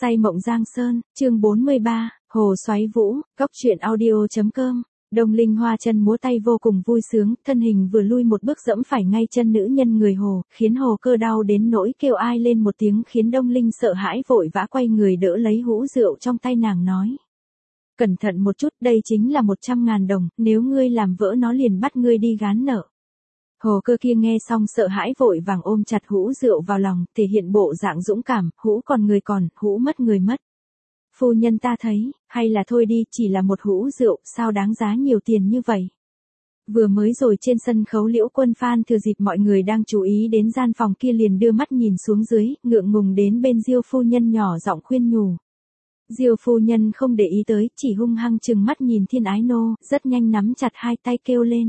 Say mộng Giang Sơn, chương 43, Hồ Xoáy Vũ, Cóc truyện audio.com. Đông Linh Hoa chân múa tay vô cùng vui sướng, thân hình vừa lui một bước dẫm phải ngay chân nữ nhân người Hồ, khiến Hồ Cơ đau đến nỗi kêu ai lên một tiếng, khiến Đông Linh sợ hãi vội vã quay người đỡ lấy hũ rượu trong tay nàng nói. Cẩn thận một chút, đây chính là 100.000 đồng, nếu ngươi làm vỡ nó liền bắt ngươi đi gán nợ. Hồ Cơ kia nghe xong sợ hãi vội vàng ôm chặt hũ rượu vào lòng, thể hiện bộ dạng dũng cảm, hũ còn người còn, hũ mất người mất. Phu nhân ta thấy, hay là thôi đi, chỉ là một hũ rượu, sao đáng giá nhiều tiền như vậy. Vừa mới rồi trên sân khấu Liễu Quân Phan thừa dịp mọi người đang chú ý đến gian phòng kia liền đưa mắt nhìn xuống dưới, ngượng ngùng đến bên Diêu phu nhân nhỏ giọng khuyên nhủ. Diêu phu nhân không để ý tới, chỉ hung hăng trừng mắt nhìn Thiên Ái Nô, rất nhanh nắm chặt hai tay kêu lên.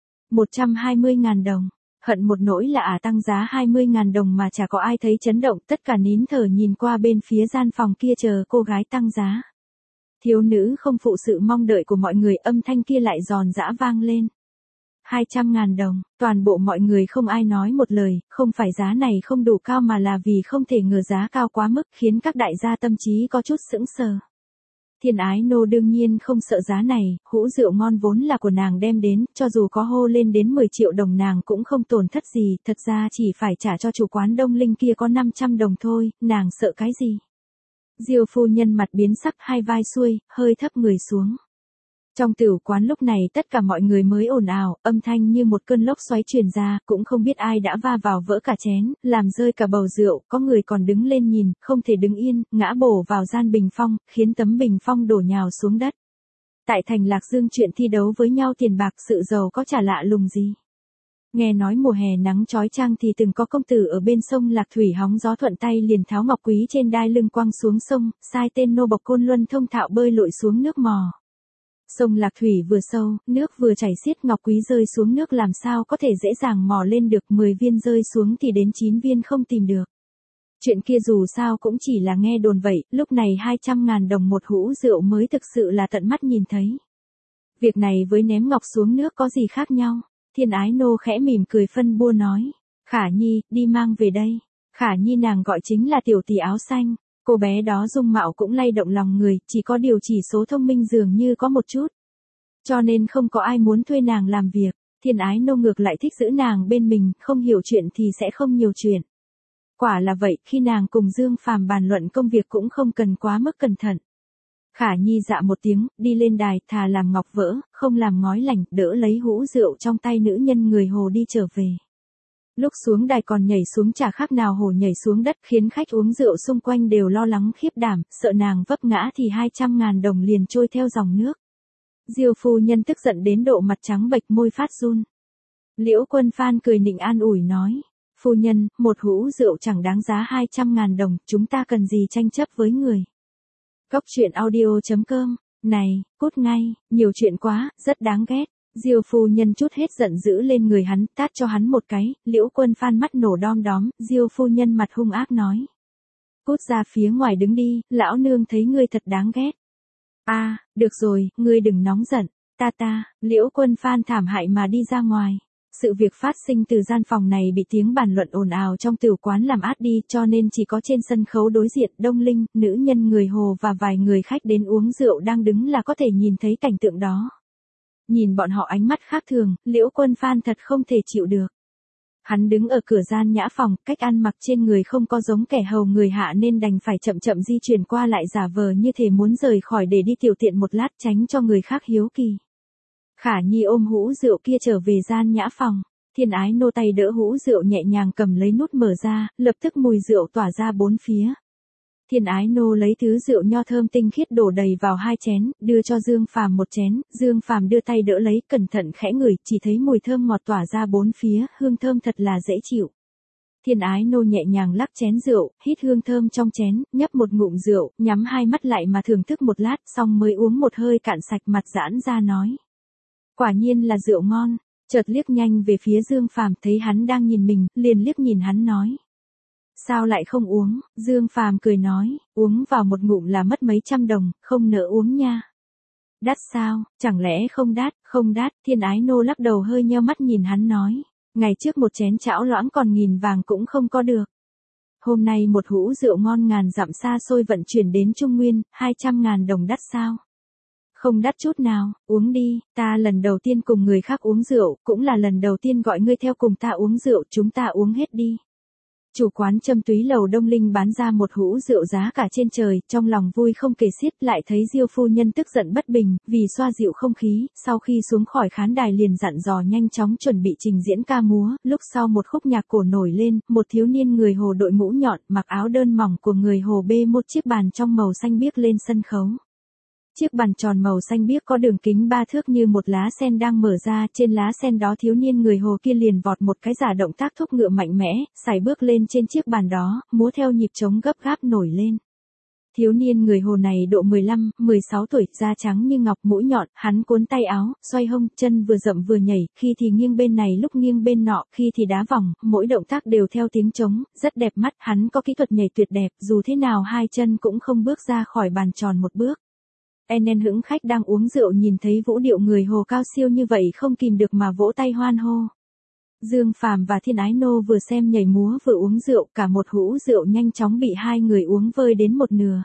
120.000 đồng, hận một nỗi là tăng giá 20.000 đồng mà chả có ai thấy chấn động, tất cả nín thở nhìn qua bên phía gian phòng kia chờ cô gái tăng giá. Thiếu nữ không phụ sự mong đợi của mọi người, âm thanh kia lại giòn giã vang lên. 200.000 đồng, toàn bộ mọi người không ai nói một lời, không phải giá này không đủ cao mà là vì không thể ngờ giá cao quá mức, khiến các đại gia tâm trí có chút sững sờ. Thiên Ái Nô đương nhiên không sợ giá này, hũ rượu ngon vốn là của nàng đem đến, cho dù có hô lên đến 10 triệu đồng nàng cũng không tổn thất gì, thật ra chỉ phải trả cho chủ quán Đông Linh kia có 500 đồng thôi, nàng sợ cái gì. Diêu phu nhân mặt biến sắc, hai vai xuôi, hơi thấp người xuống. Trong tửu quán lúc này tất cả mọi người mới ồn ào, âm thanh như một cơn lốc xoáy truyền ra, cũng không biết ai đã va vào vỡ cả chén, làm rơi cả bầu rượu, có người còn đứng lên nhìn, không thể đứng yên, ngã bổ vào gian bình phong, khiến tấm bình phong đổ nhào xuống đất. Tại thành Lạc Dương chuyện thi đấu với nhau tiền bạc sự giàu có chả lạ lùng gì. Nghe nói mùa hè nắng chói chang thì từng có công tử ở bên sông Lạc Thủy hóng gió thuận tay liền tháo ngọc quý trên đai lưng quăng xuống sông, sai tên nô bộc Côn Luân thông thạo bơi lội xuống nước mò. Sông Lạc Thủy vừa sâu, nước vừa chảy xiết, ngọc quý rơi xuống nước làm sao có thể dễ dàng mò lên được, 10 viên rơi xuống thì đến 9 viên không tìm được. Chuyện kia dù sao cũng chỉ là nghe đồn vậy, lúc này 200.000 đồng một hũ rượu mới thực sự là tận mắt nhìn thấy. Việc này với ném ngọc xuống nước có gì khác nhau? Thiên Ái Nô khẽ mỉm cười phân bua nói. Khả Nhi, đi mang về đây. Khả Nhi nàng gọi chính là tiểu tỷ áo xanh. Cô bé đó dung mạo cũng lay động lòng người, chỉ có điều chỉ số thông minh dường như có một chút. Cho nên không có ai muốn thuê nàng làm việc, Thiên Ái Nô ngược lại thích giữ nàng bên mình, không hiểu chuyện thì sẽ không nhiều chuyện. Quả là vậy, khi nàng cùng Dương Phàm bàn luận công việc cũng không cần quá mức cẩn thận. Khả Nhi dạ một tiếng, đi lên đài, thà làm ngọc vỡ, không làm ngói lành, đỡ lấy hũ rượu trong tay nữ nhân người Hồ đi trở về. Lúc xuống đài còn nhảy xuống chả khác nào hổ nhảy xuống đất, khiến khách uống rượu xung quanh đều lo lắng khiếp đảm, sợ nàng vấp ngã thì 200.000 đồng liền trôi theo dòng nước. Diêu phu nhân tức giận đến độ mặt trắng bệch, môi phát run. Liễu Quân Phan cười nịnh an ủi nói, phu nhân, một hũ rượu chẳng đáng giá 200.000 đồng, chúng ta cần gì tranh chấp với người. Cóc truyện audio.com, này, cút ngay, nhiều chuyện quá, rất đáng ghét. Diêu phu nhân chút hết giận dữ lên người hắn, tát cho hắn một cái, Liễu Quân Phan mắt nổ đom đóm, Diêu phu nhân mặt hung ác nói. Cút ra phía ngoài đứng đi, lão nương thấy ngươi thật đáng ghét. Được rồi, ngươi đừng nóng giận, Liễu Quân Phan thảm hại mà đi ra ngoài. Sự việc phát sinh từ gian phòng này bị tiếng bàn luận ồn ào trong tửu quán làm át đi, cho nên chỉ có trên sân khấu đối diện Đông Linh, nữ nhân người Hồ và vài người khách đến uống rượu đang đứng là có thể nhìn thấy cảnh tượng đó. Nhìn bọn họ ánh mắt khác thường, Liễu Quân Phan thật không thể chịu được. Hắn đứng ở cửa gian nhã phòng, cách ăn mặc trên người không có giống kẻ hầu người hạ nên đành phải chậm chậm di chuyển qua lại giả vờ như thể muốn rời khỏi để đi tiểu tiện một lát tránh cho người khác hiếu kỳ. Khả Nhi ôm hũ rượu kia trở về gian nhã phòng, Thiên Ái Nô tay đỡ hũ rượu nhẹ nhàng cầm lấy nút mở ra, lập tức mùi rượu tỏa ra bốn phía. Thiên Ái Nô lấy thứ rượu nho thơm tinh khiết đổ đầy vào 2 chén, đưa cho Dương Phàm một chén, Dương Phàm đưa tay đỡ lấy, cẩn thận khẽ ngửi, chỉ thấy mùi thơm ngọt tỏa ra bốn phía, hương thơm thật là dễ chịu. Thiên Ái Nô nhẹ nhàng lắc chén rượu, hít hương thơm trong chén, nhấp một ngụm rượu, nhắm hai mắt lại mà thưởng thức một lát, xong mới uống một hơi cạn sạch, mặt giãn ra nói. Quả nhiên là rượu ngon, chợt liếc nhanh về phía Dương Phàm thấy hắn đang nhìn mình, liền liếc nhìn hắn nói. Sao lại không uống, Dương Phàm cười nói, uống vào một ngụm là mất mấy trăm đồng, không nỡ uống nha. Đắt sao, chẳng lẽ không đắt, Thiên Ái Nô lắc đầu hơi nheo mắt nhìn hắn nói, ngày trước một chén chảo loãng còn 1.000 vàng cũng không có được. Hôm nay một hũ rượu ngon ngàn dặm xa xôi vận chuyển đến Trung Nguyên, 200.000 đồng đắt sao? Không đắt chút nào, uống đi, ta lần đầu tiên cùng người khác uống rượu, cũng là lần đầu tiên gọi ngươi theo cùng ta uống rượu, chúng ta uống hết đi. Chủ quán Châm Túy Lầu Đông Linh bán ra một hũ rượu giá cả trên trời, trong lòng vui không kể xiết, lại thấy Diêu phu nhân tức giận bất bình, vì xoa dịu không khí, sau khi xuống khỏi khán đài liền dặn dò nhanh chóng chuẩn bị trình diễn ca múa, lúc sau một khúc nhạc cổ nổi lên, một thiếu niên người Hồ đội mũ nhọn, mặc áo đơn mỏng của người Hồ bê một chiếc bàn trong màu xanh biếc lên sân khấu. Chiếc bàn tròn màu xanh biếc có đường kính 3 thước như một lá sen đang mở ra, trên lá sen đó thiếu niên người Hồ kia liền vọt một cái giả động tác thúc ngựa mạnh mẽ, sải bước lên trên chiếc bàn đó, múa theo nhịp trống gấp gáp nổi lên. Thiếu niên người Hồ này độ 15, 16 tuổi, da trắng như ngọc, mũi nhọn, hắn cuốn tay áo, xoay hông, chân vừa rậm vừa nhảy, khi thì nghiêng bên này lúc nghiêng bên nọ, khi thì đá vòng, mỗi động tác đều theo tiếng trống, rất đẹp mắt, hắn có kỹ thuật nhảy tuyệt đẹp, dù thế nào hai chân cũng không bước ra khỏi bàn tròn một bước. Enen hững khách đang uống rượu nhìn thấy vũ điệu người Hồ cao siêu như vậy không kìm được mà vỗ tay hoan hô. Dương Phàm và Thiên Ái Nô vừa xem nhảy múa vừa uống rượu, cả một hũ rượu nhanh chóng bị hai người uống vơi đến một nửa.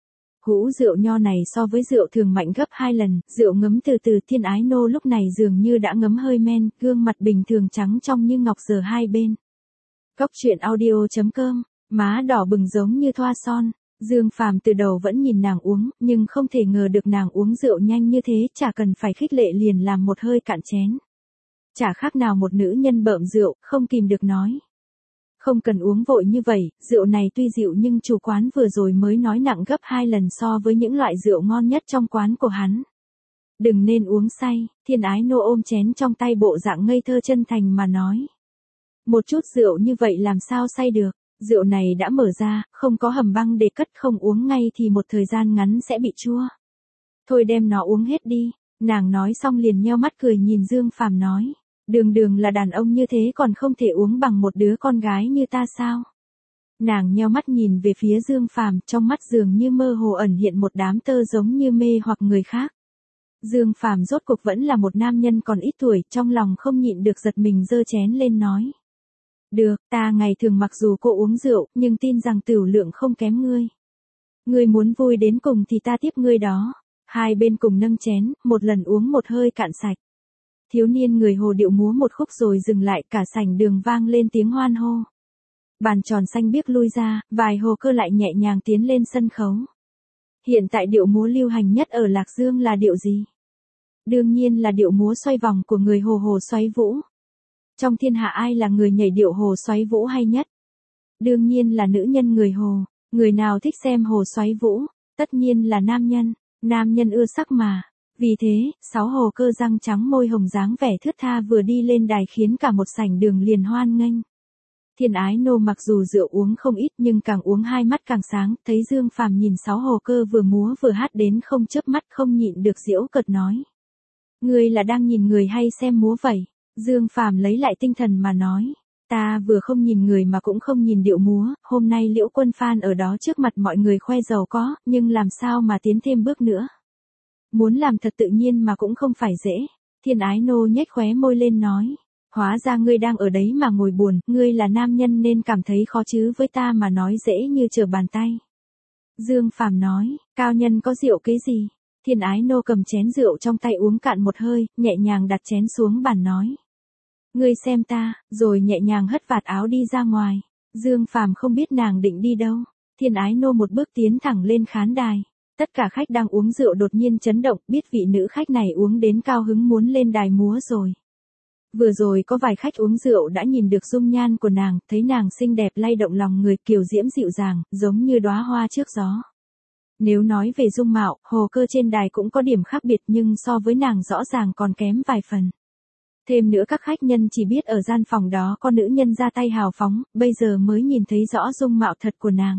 Hũ rượu nho này so với rượu thường mạnh gấp 2 lần, rượu ngấm từ từ. Thiên Ái Nô lúc này dường như đã ngấm hơi men, gương mặt bình thường trắng trong như ngọc giờ hai bên. Cóc truyện audio.com, má đỏ bừng giống như thoa son. Dương Phàm từ đầu vẫn nhìn nàng uống, nhưng không thể ngờ được nàng uống rượu nhanh như thế, chả cần phải khích lệ liền làm một hơi cạn chén. Chả khác nào một nữ nhân bợm rượu, không kìm được nói. Không cần uống vội như vậy, rượu này tuy dịu nhưng chủ quán vừa rồi mới nói nặng gấp 2 lần so với những loại rượu ngon nhất trong quán của hắn. Đừng nên uống say, Thiên Ái Nô ôm chén trong tay bộ dạng ngây thơ chân thành mà nói. Một chút rượu như vậy làm sao say được. Rượu này đã mở ra, không có hầm băng để cất, không uống ngay thì một thời gian ngắn sẽ bị chua. Thôi đem nó uống hết đi, nàng nói xong liền nheo mắt cười nhìn Dương Phàm nói. Đường là đàn ông như thế còn không thể uống bằng một đứa con gái như ta sao? Nàng nheo mắt nhìn về phía Dương Phàm, trong mắt dường như mơ hồ ẩn hiện một đám tơ giống như mê hoặc người khác. Dương Phàm rốt cuộc vẫn là một nam nhân còn ít tuổi, trong lòng không nhịn được giật mình giơ chén lên nói. Được, ta ngày thường mặc dù cô uống rượu, nhưng tin rằng tửu lượng không kém ngươi. Ngươi muốn vui đến cùng thì ta tiếp ngươi đó. Hai bên cùng nâng chén, một lần uống một hơi cạn sạch. Thiếu niên người Hồ điệu múa một khúc rồi dừng lại, cả sảnh đường vang lên tiếng hoan hô. Bàn tròn xanh biếc lui ra, vài hồ cơ lại nhẹ nhàng tiến lên sân khấu. Hiện tại điệu múa lưu hành nhất ở Lạc Dương là điệu gì? Đương nhiên là điệu múa xoay vòng của người Hồ Hồ Xoáy Vũ. Trong thiên hạ ai là người nhảy điệu Hồ Xoáy Vũ hay nhất? Đương nhiên là nữ nhân người Hồ. Người nào thích xem Hồ Xoáy Vũ? Tất nhiên là nam nhân. Nam nhân ưa sắc mà. Vì thế, 6 hồ cơ răng trắng môi hồng dáng vẻ thướt tha vừa đi lên đài khiến cả một sảnh đường liền hoan nghênh. Thiên Ái Nô mặc dù rượu uống không ít nhưng càng uống hai mắt càng sáng, thấy Dương Phàm nhìn 6 hồ cơ vừa múa vừa hát đến không chớp mắt, không nhịn được giễu cợt nói. Ngươi là đang nhìn người hay xem múa vậy? Dương Phàm lấy lại tinh thần mà nói. Ta vừa không nhìn người mà cũng không nhìn điệu múa, hôm nay Liễu Quân Phan ở đó trước mặt mọi người khoe giàu có, nhưng làm sao mà tiến thêm bước nữa. Muốn làm thật tự nhiên mà cũng không phải dễ. Thiên Ái Nô nhếch khóe môi lên nói. Hóa ra ngươi đang ở đấy mà ngồi buồn, ngươi là nam nhân nên cảm thấy khó chứ với ta mà nói dễ như trở bàn tay. Dương Phàm nói, cao nhân có rượu cái gì? Thiên Ái Nô cầm chén rượu trong tay uống cạn một hơi, nhẹ nhàng đặt chén xuống bàn nói. Ngươi xem ta, rồi nhẹ nhàng hất vạt áo đi ra ngoài. Dương Phàm không biết nàng định đi đâu. Thiên Ái Nô một bước tiến thẳng lên khán đài. Tất cả khách đang uống rượu đột nhiên chấn động, biết vị nữ khách này uống đến cao hứng muốn lên đài múa rồi. Vừa rồi có vài khách uống rượu đã nhìn được dung nhan của nàng, thấy nàng xinh đẹp lay động lòng người, kiều diễm dịu dàng, giống như đóa hoa trước gió. Nếu nói về dung mạo, hồ cơ trên đài cũng có điểm khác biệt nhưng so với nàng rõ ràng còn kém vài phần. Thêm nữa các khách nhân chỉ biết ở gian phòng đó có nữ nhân ra tay hào phóng, bây giờ mới nhìn thấy rõ dung mạo thật của nàng.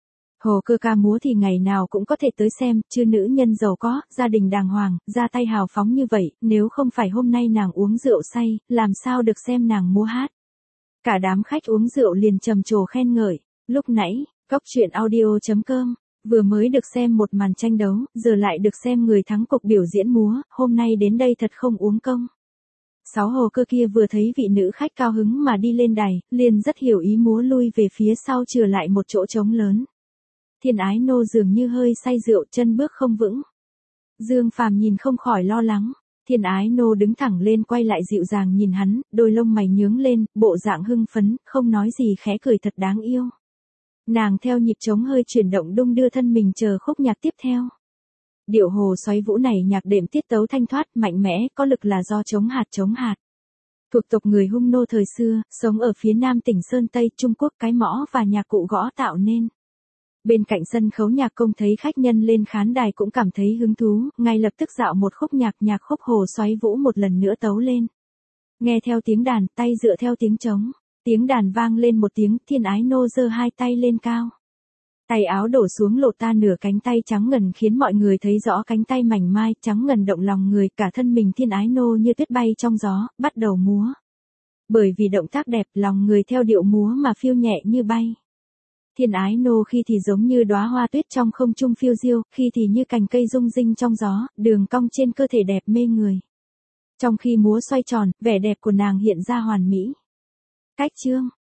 Hồ cơ ca múa thì ngày nào cũng có thể tới xem, chứ nữ nhân giàu có, gia đình đàng hoàng, ra tay hào phóng như vậy, nếu không phải hôm nay nàng uống rượu say, làm sao được xem nàng múa hát. Cả đám khách uống rượu liền trầm trồ khen ngợi. Lúc nãy, cóc truyện audio.com, vừa mới được xem một màn tranh đấu, giờ lại được xem người thắng cuộc biểu diễn múa, hôm nay đến đây thật không uống công. Sáu hồ cơ kia vừa thấy vị nữ khách cao hứng mà đi lên đài, liền rất hiểu ý múa lui về phía sau chừa lại một chỗ trống lớn. Thiên Ái Nô dường như hơi say rượu, chân bước không vững. Dương Phàm nhìn không khỏi lo lắng. Thiên Ái Nô đứng thẳng lên quay lại dịu dàng nhìn hắn, đôi lông mày nhướng lên, bộ dạng hưng phấn, không nói gì khẽ cười thật đáng yêu. Nàng theo nhịp trống hơi chuyển động đung đưa thân mình chờ khúc nhạc tiếp theo. Điệu hồ xoáy vũ này nhạc đệm tiết tấu thanh thoát, mạnh mẽ, có lực là do trống hạt. Thuộc tộc người Hung nô thời xưa, sống ở phía nam tỉnh Sơn Tây, Trung Quốc, cái mõ và nhạc cụ gõ tạo nên. Bên cạnh sân khấu nhạc công thấy khách nhân lên khán đài cũng cảm thấy hứng thú, ngay lập tức dạo một khúc nhạc khúc hồ xoáy vũ một lần nữa tấu lên. Nghe theo tiếng đàn, tay dựa theo tiếng trống, tiếng đàn vang lên một tiếng, Thiên Ái Nô giơ hai tay lên cao. Tay áo đổ xuống lộ ta nửa cánh tay trắng ngần khiến mọi người thấy rõ cánh tay mảnh mai trắng ngần động lòng người, cả thân mình Thiên Ái Nô như tuyết bay trong gió, bắt đầu múa. Bởi vì động tác đẹp, lòng người theo điệu múa mà phiêu nhẹ như bay. Thiên Ái Nô khi thì giống như đóa hoa tuyết trong không trung phiêu diêu, khi thì như cành cây rung rinh trong gió, đường cong trên cơ thể đẹp mê người. Trong khi múa xoay tròn, vẻ đẹp của nàng hiện ra hoàn mỹ. Cách chương